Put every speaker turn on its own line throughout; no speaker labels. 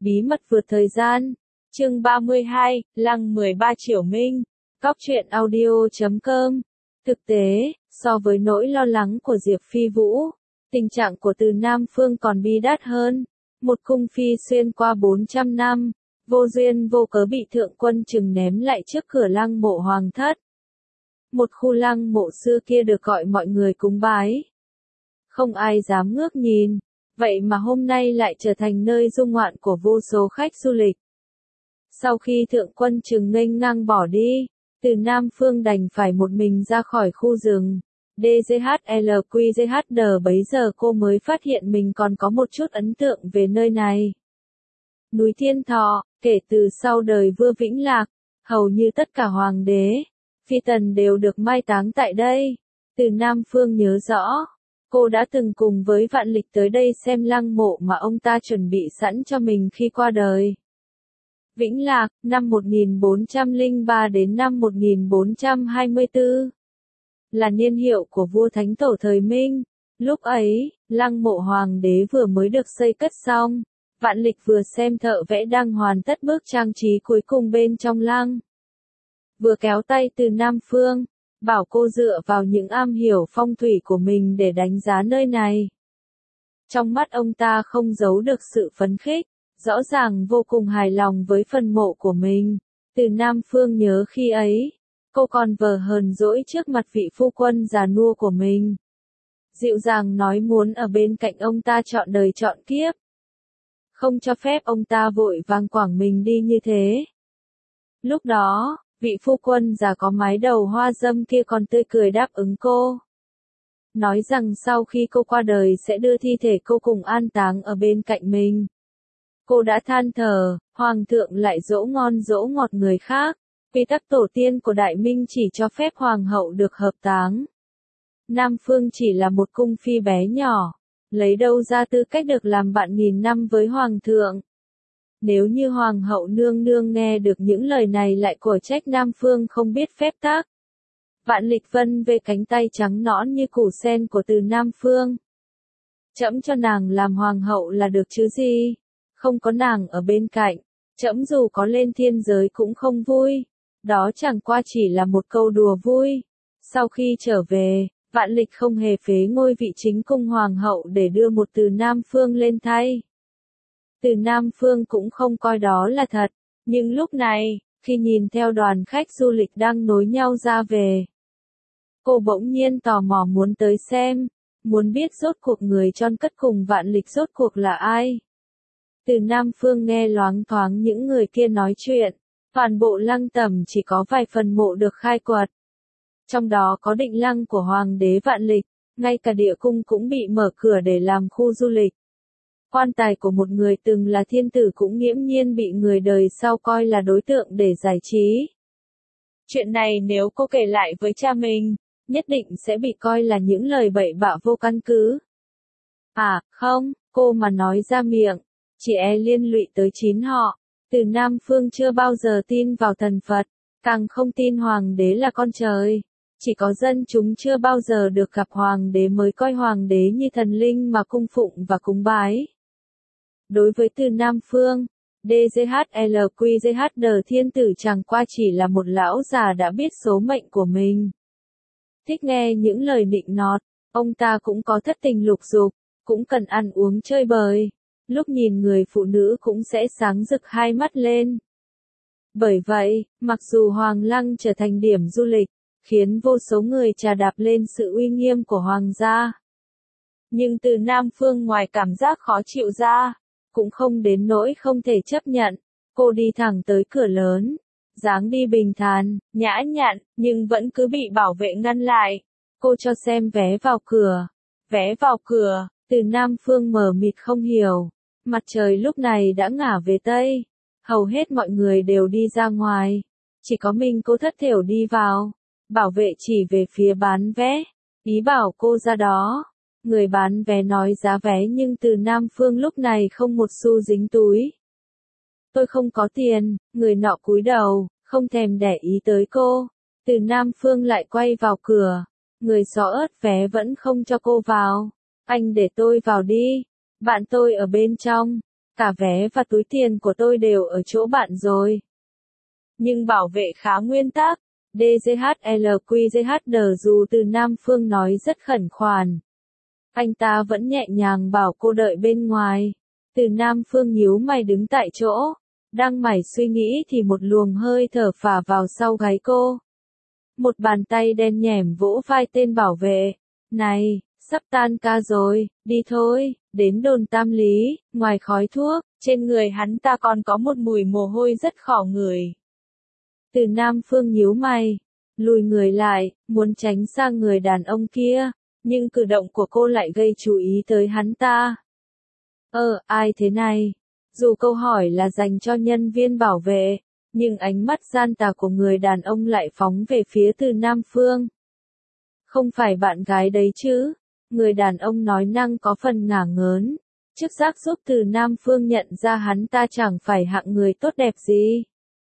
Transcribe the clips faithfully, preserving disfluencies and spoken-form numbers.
Bí mật vượt thời gian. Chương ba mươi hai, Lăng mười ba Triểu Minh. Góc truyện audio chấm com. Thực tế, so với nỗi lo lắng của Diệp Phi Vũ, tình trạng của Từ Nam Phương còn bi đát hơn. Một cung phi xuyên qua bốn trăm năm, vô duyên vô cớ bị thượng quân trừng ném lại trước cửa lăng mộ hoàng thất. Một khu lăng mộ xưa kia được gọi mọi người cúng bái. Không ai dám ngước nhìn, vậy mà hôm nay lại trở thành nơi dung ngoạn của vô số khách du lịch. Sau khi thượng quân trừng nghênh ngang bỏ đi, Từ Nam Phương đành phải một mình ra khỏi khu rừng. đê giê hát lờ quy giê hát đê bấy giờ cô mới phát hiện mình còn có một chút ấn tượng về nơi này. Núi Thiên Thọ, kể từ sau đời vua Vĩnh Lạc, hầu như tất cả hoàng đế, phi tần đều được mai táng tại đây. Từ Nam Phương nhớ rõ, cô đã từng cùng với Vạn Lịch tới đây xem lăng mộ mà ông ta chuẩn bị sẵn cho mình khi qua đời. Vĩnh Lạc, năm một nghìn bốn trăm lẻ ba đến năm một nghìn bốn trăm hai mươi tư, là niên hiệu của vua Thánh Tổ thời Minh. Lúc ấy, lăng mộ hoàng đế vừa mới được xây cất xong, Vạn Lịch vừa xem thợ vẽ đang hoàn tất bước trang trí cuối cùng bên trong lăng. Vừa kéo tay Từ Nam Phương, bảo cô dựa vào những am hiểu phong thủy của mình để đánh giá nơi này. Trong mắt ông ta không giấu được sự phấn khích, rõ ràng vô cùng hài lòng với phần mộ của mình. Từ Nam Phương nhớ khi ấy, cô còn vờ hờn dỗi trước mặt vị phu quân già nua của mình. Dịu dàng nói muốn ở bên cạnh ông ta trọn đời trọn kiếp. Không cho phép ông ta vội vàng quẳng mình đi như thế. Lúc đó, vị phu quân già có mái đầu hoa dâm kia còn tươi cười đáp ứng cô. Nói rằng sau khi cô qua đời sẽ đưa thi thể cô cùng an táng ở bên cạnh mình. Cô đã than thở, hoàng thượng lại dỗ ngon dỗ ngọt người khác. Quy tắc tổ tiên của Đại Minh chỉ cho phép hoàng hậu được hợp táng. Nam Phương chỉ là một cung phi bé nhỏ, lấy đâu ra tư cách được làm bạn nghìn năm với hoàng thượng. Nếu như hoàng hậu nương nương nghe được những lời này lại cổ trách Nam Phương không biết phép tắc. Vạn Lịch vân về cánh tay trắng nõn như củ sen của Từ Nam Phương. Trẫm cho nàng làm hoàng hậu là được chứ gì, không có nàng ở bên cạnh, trẫm dù có lên thiên giới cũng không vui. Đó chẳng qua chỉ là một câu đùa vui. Sau khi trở về, Vạn Lịch không hề phế ngôi vị chính cung hoàng hậu để đưa một Từ Nam Phương lên thay. Từ Nam Phương cũng không coi đó là thật, nhưng lúc này, khi nhìn theo đoàn khách du lịch đang nối nhau ra về, cô bỗng nhiên tò mò muốn tới xem, muốn biết rốt cuộc người chôn cất cùng Vạn Lịch rốt cuộc là ai. Từ Nam Phương nghe loáng thoáng những người kia nói chuyện. Toàn bộ lăng tẩm chỉ có vài phần mộ được khai quật. Trong đó có định lăng của hoàng đế Vạn Lịch, ngay cả địa cung cũng bị mở cửa để làm khu du lịch. Quan tài của một người từng là thiên tử cũng nghiễm nhiên bị người đời sau coi là đối tượng để giải trí. Chuyện này nếu cô kể lại với cha mình, nhất định sẽ bị coi là những lời bậy bạ vô căn cứ. À, không, cô mà nói ra miệng, chỉ e liên lụy tới chín họ. Từ Nam Phương chưa bao giờ tin vào thần Phật, càng không tin hoàng đế là con trời. Chỉ có dân chúng chưa bao giờ được gặp hoàng đế mới coi hoàng đế như thần linh mà cung phụng và cúng bái. Đối với Từ Nam Phương, đê giê hát lờ quy giê hát đê thiên tử chẳng qua chỉ là một lão già đã biết số mệnh của mình. Thích nghe những lời nịnh nọt, ông ta cũng có thất tình lục dục, cũng cần ăn uống chơi bời. Lúc nhìn người phụ nữ cũng sẽ sáng rực hai mắt lên. Bởi vậy, mặc dù Hoàng Lăng trở thành điểm du lịch, khiến vô số người trà đạp lên sự uy nghiêm của Hoàng gia. Nhưng Từ Nam Phương ngoài cảm giác khó chịu ra, cũng không đến nỗi không thể chấp nhận. Cô đi thẳng tới cửa lớn, dáng đi bình thản, nhã nhặn, nhưng vẫn cứ bị bảo vệ ngăn lại. Cô cho xem vé vào cửa. Vé vào cửa. Từ Nam Phương mờ mịt không hiểu. Mặt trời lúc này đã ngả về Tây. Hầu hết mọi người đều đi ra ngoài. Chỉ có mình cô thất thểu đi vào. Bảo vệ chỉ về phía bán vé. Ý bảo cô ra đó. Người bán vé nói giá vé nhưng Từ Nam Phương lúc này không một xu dính túi. Tôi không có tiền, người nọ cúi đầu, không thèm để ý tới cô. Từ Nam Phương lại quay vào cửa. Người xó ớt vé vẫn không cho cô vào. Anh để tôi vào đi. Bạn tôi ở bên trong. Cả vé và túi tiền của tôi đều ở chỗ bạn rồi. Nhưng bảo vệ khá nguyên tắc. đê giê hát lờ quy giê hát đờ dù Từ Nam Phương nói rất khẩn khoản. Anh ta vẫn nhẹ nhàng bảo cô đợi bên ngoài. Từ Nam Phương nhíu mày đứng tại chỗ. Đang mải suy nghĩ thì một luồng hơi thở phả vào sau gáy cô. Một bàn tay đen nhẻm vỗ vai tên bảo vệ. Này, sắp tan ca rồi, đi thôi, đến đồn Tam Lý, ngoài khói thuốc, trên người hắn ta còn có một mùi mồ hôi rất khó ngửi. Từ Nam Phương nhíu mày, lùi người lại, muốn tránh sang người đàn ông kia, nhưng cử động của cô lại gây chú ý tới hắn ta. Ờ, ai thế này? Dù câu hỏi là dành cho nhân viên bảo vệ, nhưng ánh mắt gian tà của người đàn ông lại phóng về phía Từ Nam Phương. Không phải bạn gái đấy chứ? Người đàn ông nói năng có phần ngả ngớn. Chức giác giúp Từ Nam Phương nhận ra hắn ta chẳng phải hạng người tốt đẹp gì.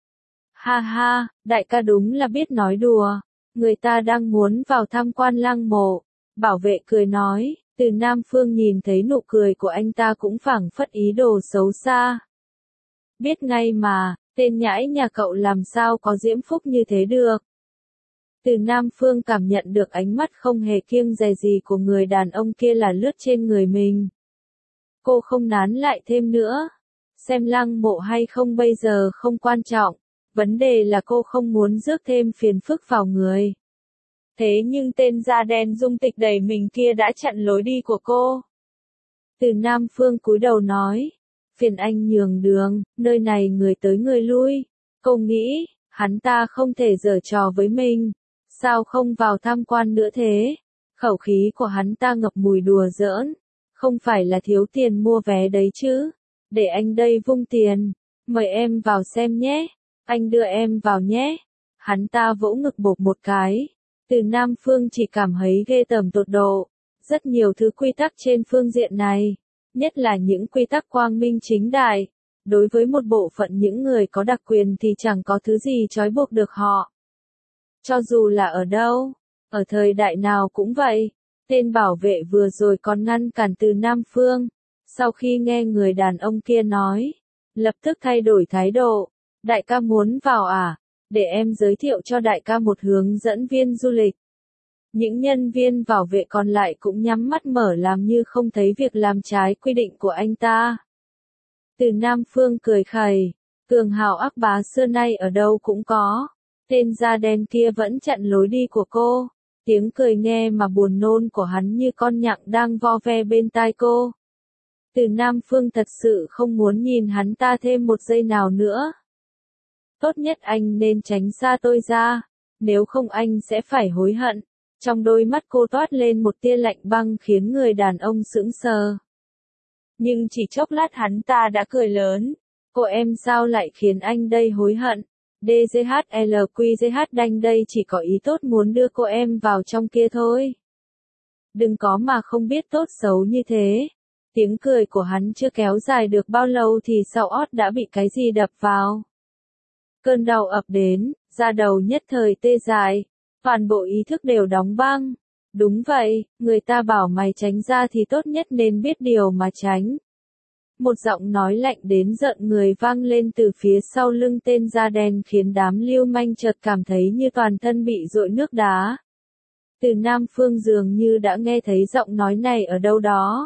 Ha ha, đại ca đúng là biết nói đùa. Người ta đang muốn vào tham quan lăng mộ. Bảo vệ cười nói. Từ Nam Phương nhìn thấy nụ cười của anh ta cũng phảng phất ý đồ xấu xa. Biết ngay mà, tên nhãi nhà cậu làm sao có diễm phúc như thế được. Từ Nam Phương cảm nhận được ánh mắt không hề kiêng dè gì của người đàn ông kia là lướt trên người mình. Cô không nán lại thêm nữa. Xem lăng mộ hay không bây giờ không quan trọng. Vấn đề là cô không muốn rước thêm phiền phức vào người. Thế nhưng tên da đen dung tịch đẩy mình kia đã chặn lối đi của cô. Từ Nam Phương cúi đầu nói. Phiền anh nhường đường, nơi này người tới người lui. Cô nghĩ, hắn ta không thể giở trò với mình. Sao không vào tham quan nữa thế? Khẩu khí của hắn ta ngập mùi đùa giỡn. Không phải là thiếu tiền mua vé đấy chứ. Để anh đây vung tiền. Mời em vào xem nhé. Anh đưa em vào nhé. Hắn ta vỗ ngực bộp một cái. Từ Nam Phương chỉ cảm thấy ghê tởm tột độ. Rất nhiều thứ quy tắc trên phương diện này. Nhất là những quy tắc quang minh chính đại. Đối với một bộ phận những người có đặc quyền thì chẳng có thứ gì trói buộc được họ. Cho dù là ở đâu, ở thời đại nào cũng vậy. Tên bảo vệ vừa rồi còn ngăn cản Từ Nam Phương. Sau khi nghe người đàn ông kia nói, lập tức thay đổi thái độ. Đại ca muốn vào à? Để em giới thiệu cho đại ca một hướng dẫn viên du lịch. Những nhân viên bảo vệ còn lại cũng nhắm mắt mở làm như không thấy việc làm trái quy định của anh ta. Từ Nam Phương cười khẩy, cường hào ác bá xưa nay ở đâu cũng có. Tên da đen kia vẫn chặn lối đi của cô. Tiếng cười nghe mà buồn nôn của hắn như con nhặng đang vo ve bên tai cô. Từ Nam Phương thật sự không muốn nhìn hắn ta thêm một giây nào nữa. Tốt nhất anh nên tránh xa tôi ra, nếu không anh sẽ phải hối hận. Trong đôi mắt cô toát lên một tia lạnh băng khiến người đàn ông sững sờ. Nhưng chỉ chốc lát hắn ta đã cười lớn. Cô em sao lại khiến anh đây hối hận? đê giê hát lờ quy giê hát đanh đây chỉ có ý tốt muốn đưa cô em vào trong kia thôi. Đừng có mà không biết tốt xấu như thế. Tiếng cười của hắn chưa kéo dài được bao lâu thì sau ót đã bị cái gì đập vào. Cơn đau ập đến, da đầu nhất thời tê dại, toàn bộ ý thức đều đóng băng. Đúng vậy, người ta bảo mày tránh ra thì tốt nhất nên biết điều mà tránh. Một giọng nói lạnh đến giận người vang lên từ phía sau lưng tên da đen khiến đám lưu manh chợt cảm thấy như toàn thân bị dội nước đá. Từ Nam Phương dường như đã nghe thấy giọng nói này ở đâu đó.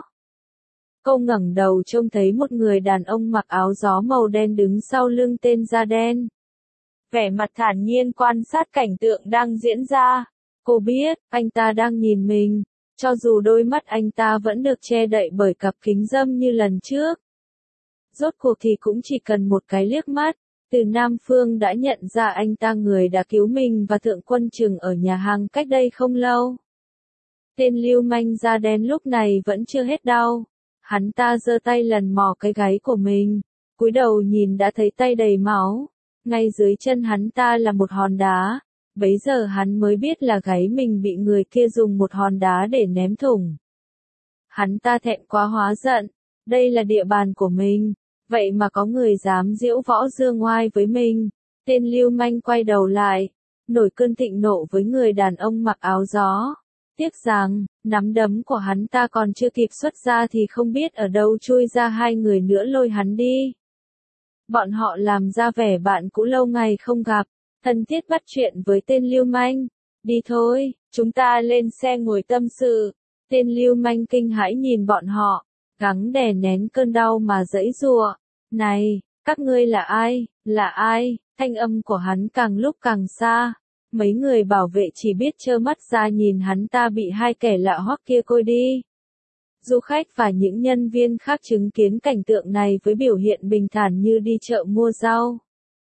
Cô ngẩng đầu trông thấy một người đàn ông mặc áo gió màu đen đứng sau lưng tên da đen. Vẻ mặt thản nhiên quan sát cảnh tượng đang diễn ra. Cô biết, anh ta đang nhìn mình, cho dù đôi mắt anh ta vẫn được che đậy bởi cặp kính râm như lần trước. Rốt cuộc thì cũng chỉ cần một cái liếc mắt, Từ Nam Phương đã nhận ra anh ta người đã cứu mình và Thượng Quân Trừng ở nhà hàng cách đây không lâu. Tên lưu manh da đen lúc này vẫn chưa hết đau. Hắn ta giơ tay lần mò cái gáy của mình, cúi đầu nhìn đã thấy tay đầy máu. Ngay dưới chân hắn ta là một hòn đá. Bấy giờ hắn mới biết là gáy mình bị người kia dùng một hòn đá để ném thủng. Hắn ta thẹn quá hóa giận. Đây là địa bàn của mình. Vậy mà có người dám giễu võ dương ngoai với mình. Tên lưu manh quay đầu lại, nổi cơn thịnh nộ với người đàn ông mặc áo gió. Tiếc rằng, Nắm đấm của hắn ta còn chưa kịp xuất ra thì không biết ở đâu chui ra hai người nữa lôi hắn đi. Bọn họ làm ra vẻ bạn cũ lâu ngày không gặp, thân thiết bắt chuyện với tên lưu manh. Đi thôi, chúng ta lên xe ngồi tâm sự. Tên lưu manh kinh hãi nhìn bọn họ, gắng đè nén cơn đau mà giãy giụa. Này, các ngươi là ai, là ai? Thanh âm của hắn càng lúc càng xa. Mấy người bảo vệ chỉ biết trơ mắt ra nhìn hắn ta bị hai kẻ lạ hoắc kia côi đi. Du khách và những nhân viên khác chứng kiến cảnh tượng này với biểu hiện bình thản như đi chợ mua rau.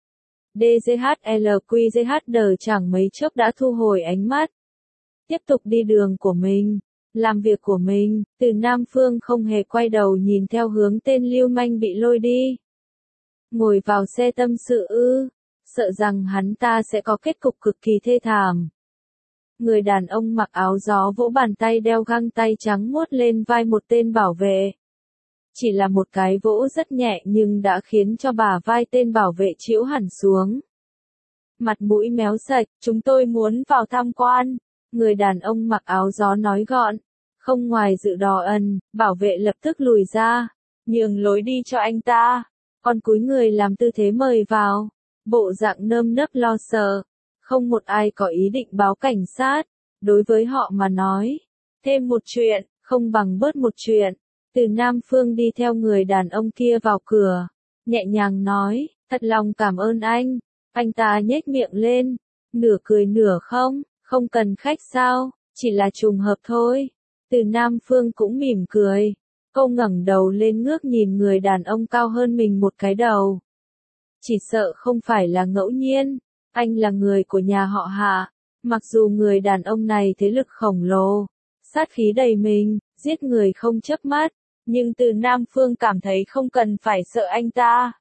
đê giê hát lờ quy giê hát đờ chẳng mấy chốc đã thu hồi ánh mắt. Tiếp tục đi đường của mình, làm việc của mình, Từ Nam Phương không hề quay đầu nhìn theo hướng tên lưu manh bị lôi đi. Ngồi vào xe tâm sự ư, sợ rằng hắn ta sẽ có kết cục cực kỳ thê thảm. Người đàn ông mặc áo gió vỗ bàn tay đeo găng tay trắng muốt lên vai một tên bảo vệ. Chỉ là một cái vỗ rất nhẹ nhưng đã khiến cho bả vai tên bảo vệ chĩu hẳn xuống. Mặt mũi méo sạch, chúng tôi muốn vào tham quan. Người đàn ông mặc áo gió nói gọn. Không ngoài dự đò ẩn, bảo vệ lập tức lùi ra, nhường lối đi cho anh ta. Còn cúi người làm tư thế mời vào. Bộ dạng nơm nớp lo sợ. Không một ai có ý định báo cảnh sát. Đối với họ mà nói, thêm một chuyện, không bằng bớt một chuyện. Từ Nam Phương đi theo người đàn ông kia vào cửa, nhẹ nhàng nói, thật lòng cảm ơn anh. Anh ta nhếch miệng lên, nửa cười nửa không, không cần khách sao, chỉ là trùng hợp thôi. Từ Nam Phương cũng mỉm cười, cô ngẩng đầu lên ngước nhìn người đàn ông cao hơn mình một cái đầu. Chỉ sợ không phải là ngẫu nhiên, anh là người của nhà họ Hạ, mặc dù người đàn ông này thế lực khổng lồ, sát khí đầy mình, giết người không chớp mắt. Nhưng Từ Nam Phương cảm thấy không cần phải sợ anh ta.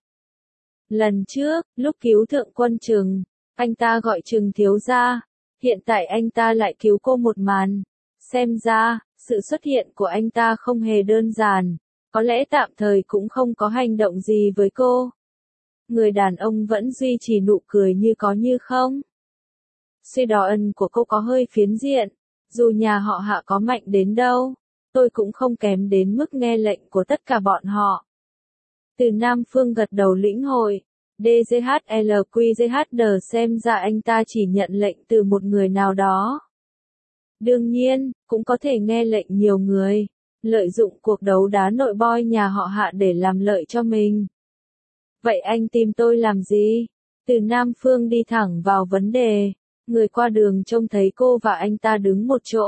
Lần trước, lúc cứu thượng quân Trừng, anh ta gọi Trừng thiếu gia. Hiện tại anh ta lại cứu cô một màn. Xem ra, sự xuất hiện của anh ta không hề đơn giản. Có lẽ tạm thời cũng không có hành động gì với cô. Người đàn ông vẫn duy trì nụ cười như có như không. Suy đoán của cô có hơi phiến diện. Dù nhà họ Hạ có mạnh đến đâu, tôi cũng không kém đến mức nghe lệnh của tất cả bọn họ. Từ Nam Phương gật đầu lĩnh hội. đê giê hát lờ quy giê hát đờ xem ra anh ta chỉ nhận lệnh từ một người nào đó. Đương nhiên, cũng có thể nghe lệnh nhiều người. Lợi dụng cuộc đấu đá nội boy nhà họ Hạ để làm lợi cho mình. Vậy anh tìm tôi làm gì? Từ Nam Phương đi thẳng vào vấn đề. Người qua đường trông thấy cô và anh ta đứng một chỗ.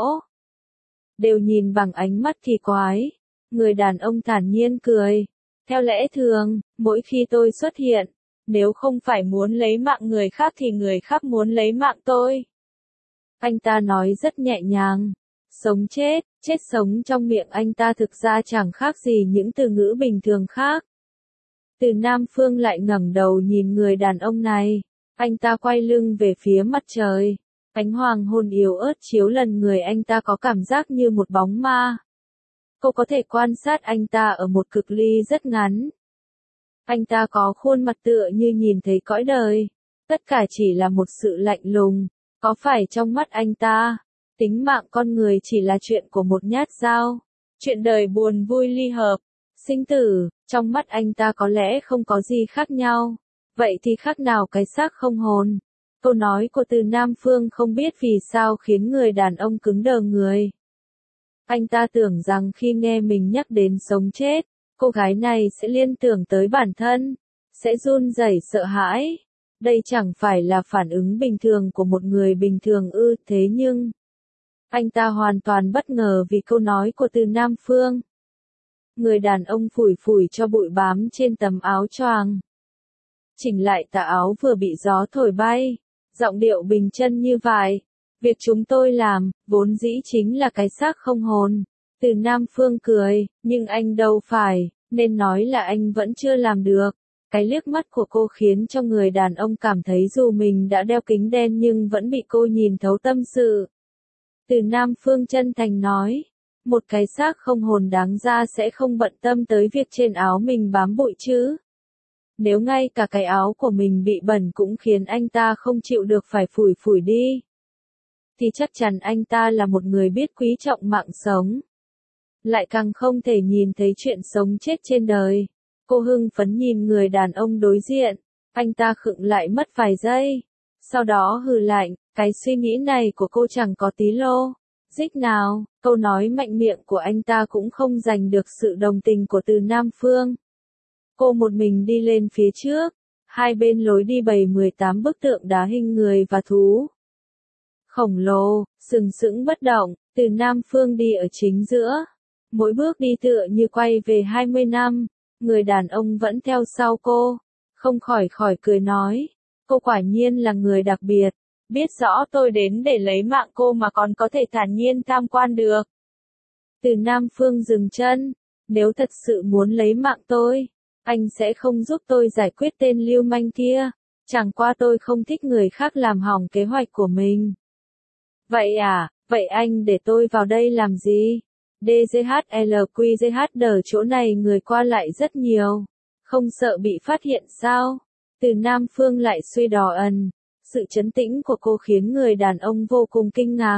Đều nhìn bằng ánh mắt kỳ quái. Người đàn ông thản nhiên cười. Theo lẽ thường, mỗi khi tôi xuất hiện, nếu không phải muốn lấy mạng người khác thì người khác muốn lấy mạng tôi. Anh ta nói rất nhẹ nhàng. Sống chết, chết sống trong miệng anh ta thực ra chẳng khác gì những từ ngữ bình thường khác. Từ Nam Phương lại ngẩng đầu nhìn người đàn ông này. Anh ta quay lưng về phía mặt trời. Ánh hoàng hôn yếu ớt chiếu lần người anh ta có cảm giác như một bóng ma. Cô có thể quan sát anh ta ở một cự ly rất ngắn. Anh ta có khuôn mặt tựa như nhìn thấy cõi đời. Tất cả chỉ là một sự lạnh lùng. Có phải trong mắt anh ta, tính mạng con người chỉ là chuyện của một nhát dao? Chuyện đời buồn vui ly hợp, sinh tử, trong mắt anh ta có lẽ không có gì khác nhau. Vậy thì khác nào cái xác không hồn? Câu nói của Từ Nam Phương không biết vì sao khiến người đàn ông cứng đờ người. Anh ta tưởng rằng khi nghe mình nhắc đến sống chết, cô gái này sẽ liên tưởng tới bản thân, sẽ run rẩy sợ hãi. Đây chẳng phải là phản ứng bình thường của một người bình thường ư, thế nhưng anh ta hoàn toàn bất ngờ vì câu nói của Từ Nam Phương. Người đàn ông phủi phủi cho bụi bám trên tấm áo choàng. Chỉnh lại tà áo vừa bị gió thổi bay, giọng điệu bình chân như vậy. Việc chúng tôi làm, vốn dĩ chính là cái xác không hồn. Từ Nam Phương cười, nhưng anh đâu phải, nên nói là anh vẫn chưa làm được. Cái liếc mắt của cô khiến cho người đàn ông cảm thấy dù mình đã đeo kính đen nhưng vẫn bị cô nhìn thấu tâm sự. Từ Nam Phương chân thành nói, một cái xác không hồn đáng ra sẽ không bận tâm tới việc trên áo mình bám bụi chứ. Nếu ngay cả cái áo của mình bị bẩn cũng khiến anh ta không chịu được phải phủi phủi đi. thì chắc chắn anh ta là một người biết quý trọng mạng sống. Lại càng không thể nhìn thấy chuyện sống chết trên đời. Cô hưng phấn nhìn người đàn ông đối diện, anh ta khựng lại mất vài giây. Sau đó hừ lạnh, cái suy nghĩ này của cô chẳng có tí lô dích nào. Câu nói mạnh miệng của anh ta cũng không giành được sự đồng tình của Từ Nam Phương. Cô một mình đi lên phía trước, hai bên lối đi bày mười tám bức tượng đá hình người và thú khổng lồ, sừng sững bất động. Từ Nam Phương đi ở chính giữa, mỗi bước đi tựa như quay về hai mươi năm. Người đàn ông vẫn theo sau cô, không khỏi khỏi cười nói, cô quả nhiên là người đặc biệt, biết rõ tôi đến để lấy mạng cô mà còn có thể thản nhiên tham quan được. Từ Nam Phương dừng chân, nếu thật sự muốn lấy mạng tôi, anh sẽ không giúp tôi giải quyết tên lưu manh kia, chẳng qua tôi không thích người khác làm hỏng kế hoạch của mình. Vậy à, vậy anh để tôi vào đây làm gì? đê giê hát lờ quy giê hát đờ chỗ này người qua lại rất nhiều, không sợ bị phát hiện sao? Từ Nam Phương lại suy đỏ ẩn, sự trấn tĩnh của cô khiến người đàn ông vô cùng kinh ngạc.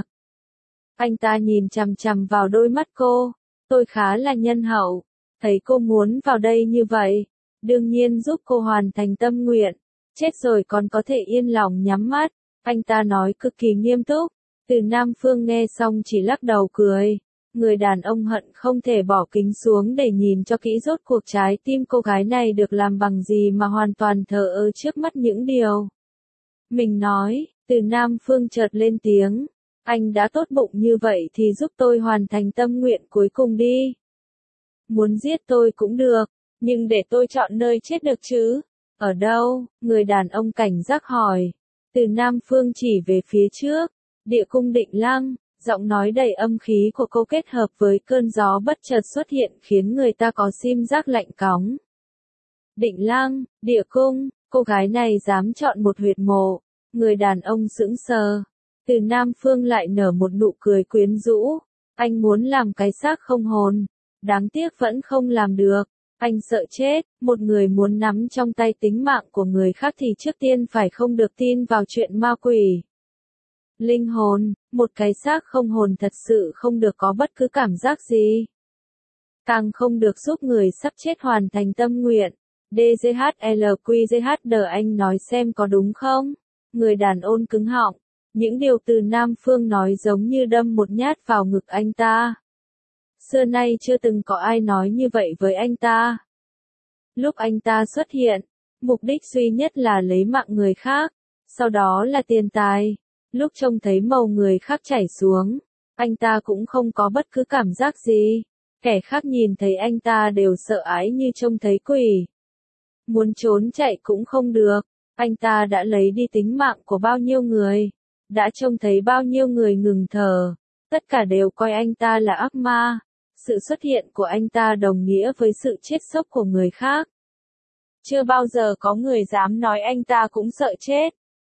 Anh ta nhìn chằm chằm vào đôi mắt cô, tôi khá là nhân hậu, thấy cô muốn vào đây như vậy, đương nhiên giúp cô hoàn thành tâm nguyện, chết rồi còn có thể yên lòng nhắm mắt, anh ta nói cực kỳ nghiêm túc. Từ Nam Phương nghe xong chỉ lắc đầu cười. Người đàn ông hận không thể bỏ kính xuống để nhìn cho kỹ rốt cuộc trái tim cô gái này được làm bằng gì mà hoàn toàn thờ ơ trước mắt những điều mình nói. Từ Nam Phương chợt lên tiếng, anh đã tốt bụng như vậy thì giúp tôi hoàn thành tâm nguyện cuối cùng đi. Muốn giết tôi cũng được, nhưng để tôi chọn nơi chết được chứ? Ở đâu? Người đàn ông cảnh giác hỏi. Từ Nam Phương chỉ về phía trước, địa cung Định Lăng. Giọng nói đầy âm khí của cô kết hợp với cơn gió bất chợt xuất hiện khiến người ta có sim giác lạnh cóng. Định Lăng, địa cung, cô gái này dám chọn một huyệt mộ. Người đàn ông sững sờ. Từ Nam Phương lại nở một nụ cười quyến rũ. Anh muốn làm cái xác không hồn. Đáng tiếc vẫn không làm được. Anh sợ chết. Một người muốn nắm trong tay tính mạng của người khác thì trước tiên phải không được tin vào chuyện ma quỷ. Linh hồn, một cái xác không hồn thật sự không được có bất cứ cảm giác gì. Càng không được giúp người sắp chết hoàn thành tâm nguyện. đê giê hát lờ quy giê hát đờ anh nói xem có đúng không? Người đàn ôn cứng họng. Những điều Từ Nam Phương nói giống như đâm một nhát vào ngực anh ta. Xưa nay chưa từng có ai nói như vậy với anh ta. Lúc anh ta xuất hiện, mục đích duy nhất là lấy mạng người khác, sau đó là tiền tài. Lúc trông thấy màu người khác chảy xuống, anh ta cũng không có bất cứ cảm giác gì. Kẻ khác nhìn thấy anh ta đều sợ ái như trông thấy quỷ. Muốn trốn chạy cũng không được, anh ta đã lấy đi tính mạng của bao nhiêu người, đã trông thấy bao nhiêu người ngừng thở, tất cả đều coi anh ta là ác ma. Sự xuất hiện của anh ta đồng nghĩa với sự chết sốc của người khác. Chưa bao giờ có người dám nói anh ta cũng sợ chết.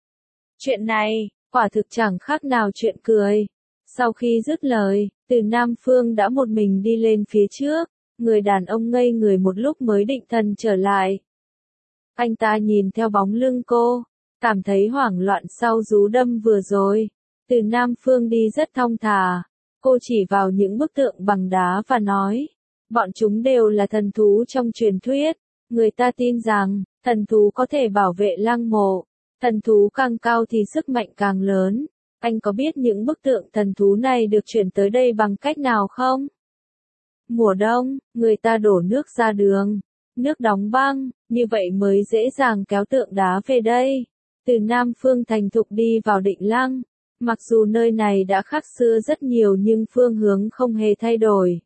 Chuyện này, quả thực chẳng khác nào chuyện cười. Sau khi dứt lời, Từ Nam Phương đã một mình đi lên phía trước, người đàn ông ngây người một lúc mới định thần trở lại. Anh ta nhìn theo bóng lưng cô, cảm thấy hoảng loạn sau cú đâm vừa rồi. Từ Nam Phương đi rất thong thả, cô chỉ vào những bức tượng bằng đá và nói, bọn chúng đều là thần thú trong truyền thuyết, người ta tin rằng, thần thú có thể bảo vệ lăng mộ. Thần thú càng cao thì sức mạnh càng lớn. Anh có biết những bức tượng thần thú này được chuyển tới đây bằng cách nào không? Mùa đông, người ta đổ nước ra đường, nước đóng băng, như vậy mới dễ dàng kéo tượng đá về đây. Từ Nam Phương thành thục đi vào Định Lăng. Mặc dù nơi này đã khác xưa rất nhiều nhưng phương hướng không hề thay đổi.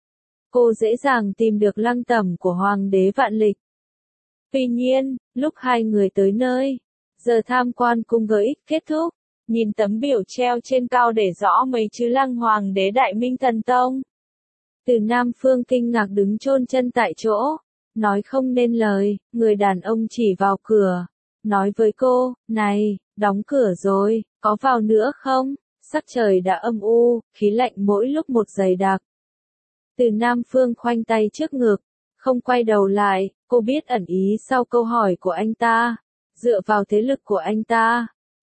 Cô dễ dàng tìm được lăng tẩm của Hoàng đế Vạn Lịch. Tuy nhiên, lúc hai người tới nơi, giờ tham quan cung gợi ích kết thúc, nhìn tấm biểu treo trên cao để rõ mấy chữ Lăng Hoàng đế Đại Minh Thần Tông. Từ Nam Phương kinh ngạc đứng chôn chân tại chỗ, nói không nên lời. Người đàn ông chỉ vào cửa, nói với cô, này, đóng cửa rồi, có vào nữa không? Sắc trời đã âm u, khí lạnh mỗi lúc một dày đặc. Từ Nam Phương khoanh tay trước ngực, không quay đầu lại. Cô biết ẩn ý sau câu hỏi của anh ta. Dựa vào thế lực của anh ta,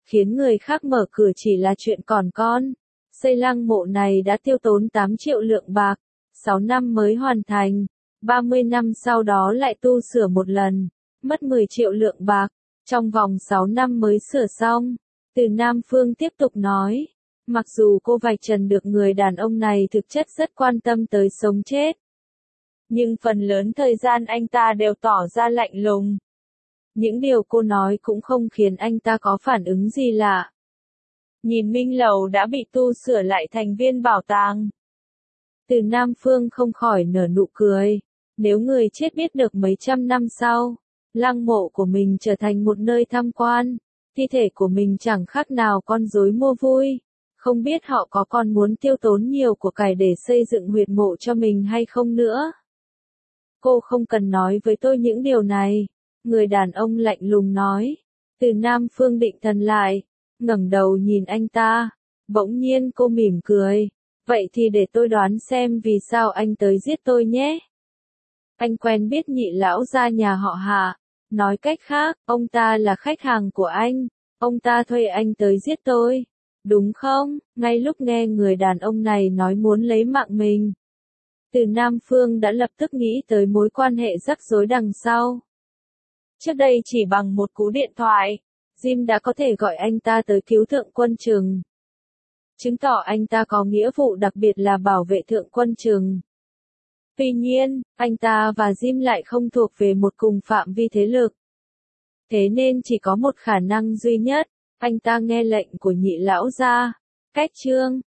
khiến người khác mở cửa chỉ là chuyện còn con. Xây lăng mộ này đã tiêu tốn tám triệu lượng bạc, sáu năm mới hoàn thành, ba mươi năm sau đó lại tu sửa một lần, mất mười triệu lượng bạc, trong vòng sáu năm mới sửa xong. Từ Nam Phương tiếp tục nói, mặc dù cô vạch trần được người đàn ông này thực chất rất quan tâm tới sống chết, nhưng phần lớn thời gian anh ta đều tỏ ra lạnh lùng. Những điều cô nói cũng không khiến anh ta có phản ứng gì lạ. Nhìn Minh Lầu đã bị tu sửa lại thành viên bảo tàng. Từ Nam Phương không khỏi nở nụ cười. Nếu người chết biết được mấy trăm năm sau, lăng mộ của mình trở thành một nơi tham quan, thi thể của mình chẳng khác nào con rối mua vui. Không biết họ có còn muốn tiêu tốn nhiều của cải để xây dựng huyệt mộ cho mình hay không nữa. Cô không cần nói với tôi những điều này. Người đàn ông lạnh lùng nói. Từ Nam Phương định thần lại, ngẩng đầu nhìn anh ta. Bỗng nhiên cô mỉm cười. Vậy thì để tôi đoán xem vì sao anh tới giết tôi nhé. Anh quen biết Nhị lão gia nhà họ Hạ. Nói cách khác, ông ta là khách hàng của anh. Ông ta thuê anh tới giết tôi. Đúng không? Ngay lúc nghe người đàn ông này nói muốn lấy mạng mình, Từ Nam Phương đã lập tức nghĩ tới mối quan hệ rắc rối đằng sau. Trước đây chỉ bằng một cú điện thoại, Jim đã có thể gọi anh ta tới cứu Thượng Quân Trừng. Chứng tỏ anh ta có nghĩa vụ đặc biệt là bảo vệ Thượng Quân Trừng. Tuy nhiên, anh ta và Jim lại không thuộc về một cùng phạm vi thế lực. Thế nên chỉ có một khả năng duy nhất, anh ta nghe lệnh của Nhị lão gia. Cách chương